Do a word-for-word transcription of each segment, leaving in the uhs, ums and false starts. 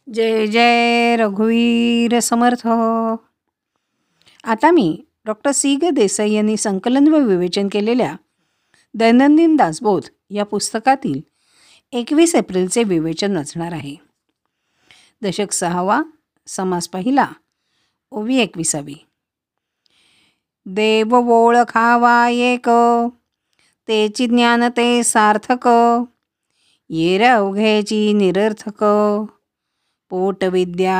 जय जय रघुवीर समर्थ. आता मी doctor C ग देसाई यांनी संकलन व विवेचन केलेल्या दैनंदिन दासबोध या पुस्तकातील एकवीस एप्रिलचे विवेचन वाचणार आहे. दशक सहावा, समास पहिला, ओवी एकविसावी. देव ओळखावा एक, तेची ज्ञान ते सार्थक, येर अवघ्याची निरर्थक, पोटविद्या.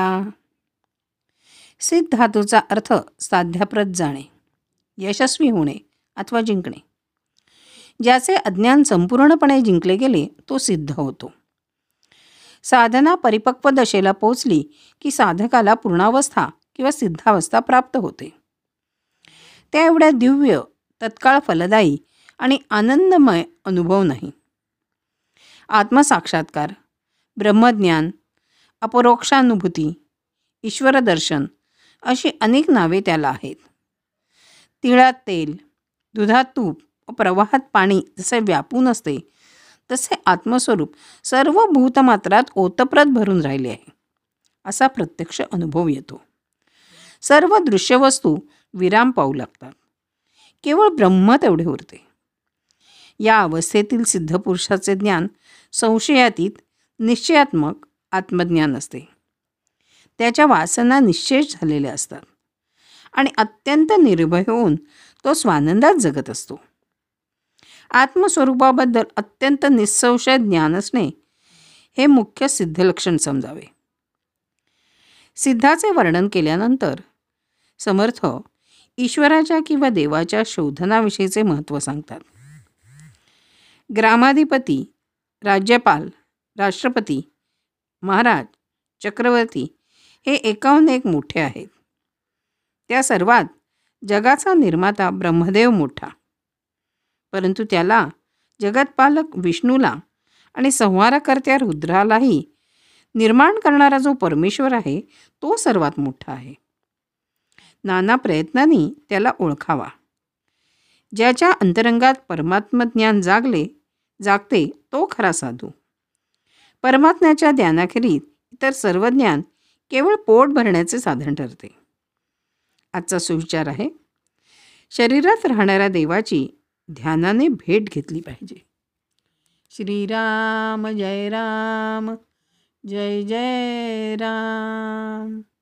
सिद्ध धातूचा अर्थ साध्याप्रत जाणे, यशस्वी होणे अथवा जिंकणे. ज्याचे अज्ञान संपूर्णपणे जिंकले गेले तो सिद्ध होतो. साधना परिपक्व दशेला पोचली की साधकाला पूर्णावस्था किंवा सिद्धावस्था प्राप्त होते. त्या एवढ्या दिव्य, तत्काळ फलदायी आणि आनंदमय अनुभव नाही. आत्मसाक्षात्कार, ब्रह्मज्ञान, अपरोक्षानुभूती, ईश्वरदर्शन अशी अनेक नावे त्याला आहेत. तिळात तेल, दुधात तूप व प्रवाहात पाणी जसे व्यापून असते तसे आत्मस्वरूप सर्व भूतमात्रात ओतप्रत भरून राहिले आहे, असा प्रत्यक्ष अनुभव येतो. सर्व दृश्यवस्तू विराम पाहू लागतात. केवळ ब्रह्म तेवढे उरते. या अवस्थेतील सिद्धपुरुषाचे ज्ञान संशयातीत, निश्चयात्मक आत्मज्ञान असते. त्याच्या वासना निश्चेष झालेल्या असतात आणि अत्यंत निर्भय होऊन तो स्वानंदात जगत असतो. आत्मस्वरूपाबद्दल अत्यंत निस्संशय ज्ञान असणे हे मुख्य सिद्धलक्षण समजावे. सिद्धाचे वर्णन केल्यानंतर समर्थ ईश्वराच्या किंवा देवाच्या शोधनाविषयीचे महत्त्व सांगतात. ग्रामाधिपती, राज्यपाल, राष्ट्रपती, महाराज, चक्रवर्ती हे एकाहून एक मोठे आहेत. त्या सर्वात जगाचा निर्माता ब्रह्मदेव मोठा, परंतु त्याला जगतपालक विष्णूला आणि संहारकर्त्या रुद्रालाही निर्माण करणारा जो परमेश्वर आहे तो सर्वात मोठा आहे. नाना प्रयत्नांनी त्याला ओळखावा. ज्याच्या अंतरंगात परमात्मज्ञान जागले जागते तो खरा साधू. परमात्म्याच्या ध्यानाखेरीज इतर सर्व ज्ञान केवळ पोट भरण्याचे साधन ठरते. आजचा सुविचार आहे, शरीरात राहणाऱ्या देवाची ध्यानाने भेट घेतली पाहिजे. श्रीराम जय राम, जय जय राम.